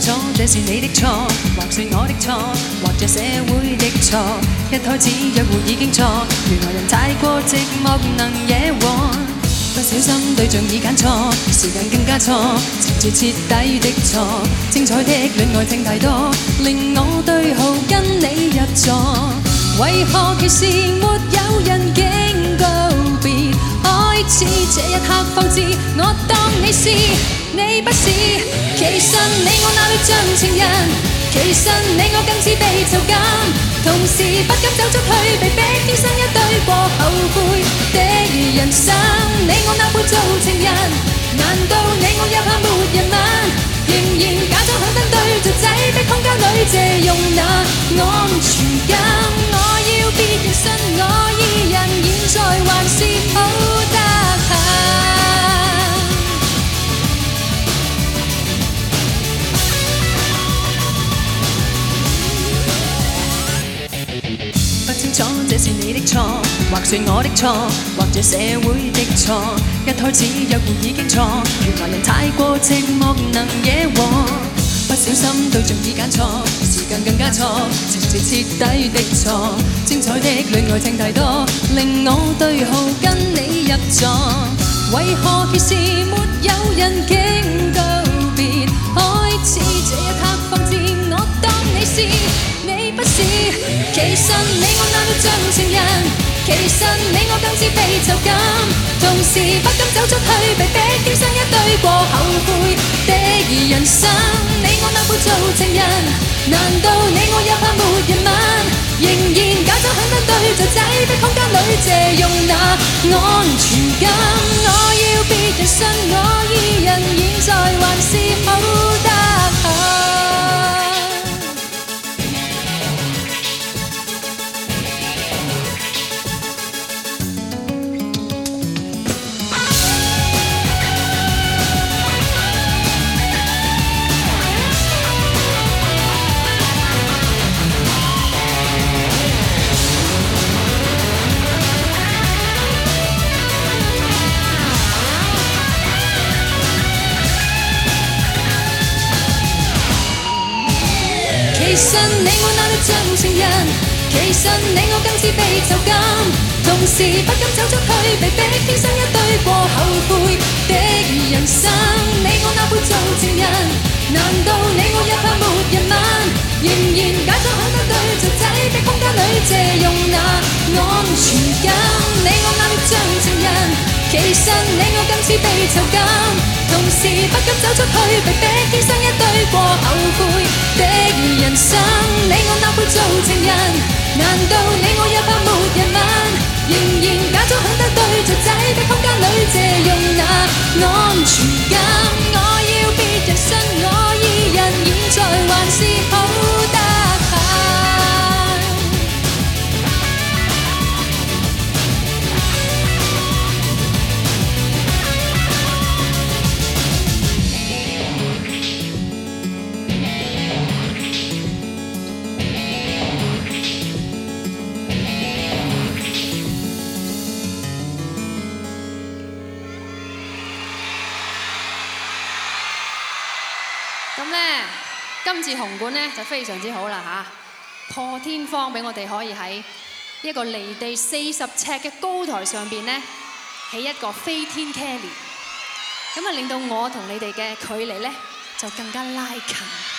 楚這是你的錯，或是我的錯，或者社會的錯。一開始約會已經錯，原來人太過寂寞能惹禍。不小心對象已揀錯，時間更加錯，情節徹底的錯。精彩的戀愛聽太多，令我對號跟你入座。為何其時沒有人警告別開始？這一刻方知我當你是，你不是。其實你我那裏像情人，其實你我更似被囚禁，同時不敢走出去，被逼天生一對過後悔的人生。你我哪會做情人？難道你我也怕沒人問？仍然假裝響燈對着擠迫空間裏借用那安全感。我要別人信我依人，現在還是好得閒。不清楚這是你的錯，或是我的錯，或者社會的錯。一開始約會已經錯，原來人太過寂寞能惹禍。不小心對象已揀錯，時間更加錯，情節徹底的錯。精彩的戀愛聽太多，令我對號跟你入座。為何其時沒有人警告別開始？這一刻方知我當你是，你不是。其實你我哪裏像情人？其實你我更似被囚禁，同時不敢走出去，被逼天生一對過後悔的人生。你我哪會做情人？難道你我也怕沒人問？仍然假裝響燈對着擠迫空間裏借用那安全感。我要別人信我依人，現在還是好得閒。其實你我哪裏像情人？其實你我更似被囚禁，同時不敢走出去，被逼天生一對過後悔的人生。你我哪會做情人？難道你我也怕沒人問？仍然假裝響燈對着擠迫空間裏借用那安全感。你我哪裏像情人？其實你我更似被囚禁，同時不敢走出去，被逼天生一對過後悔的人生。你我哪會做情人？難道你我也怕沒人問？仍然假裝響燈對着擠迫空間裏借用那安全感。我要別人信我依人，現在還是好得閒。今次紅館呢就非常之好啦嚇，破天荒俾我哋可以喺一個離地40尺嘅高台上邊呢起一個飛天茄喱，咁啊令到我同你哋嘅距離呢就更加拉近。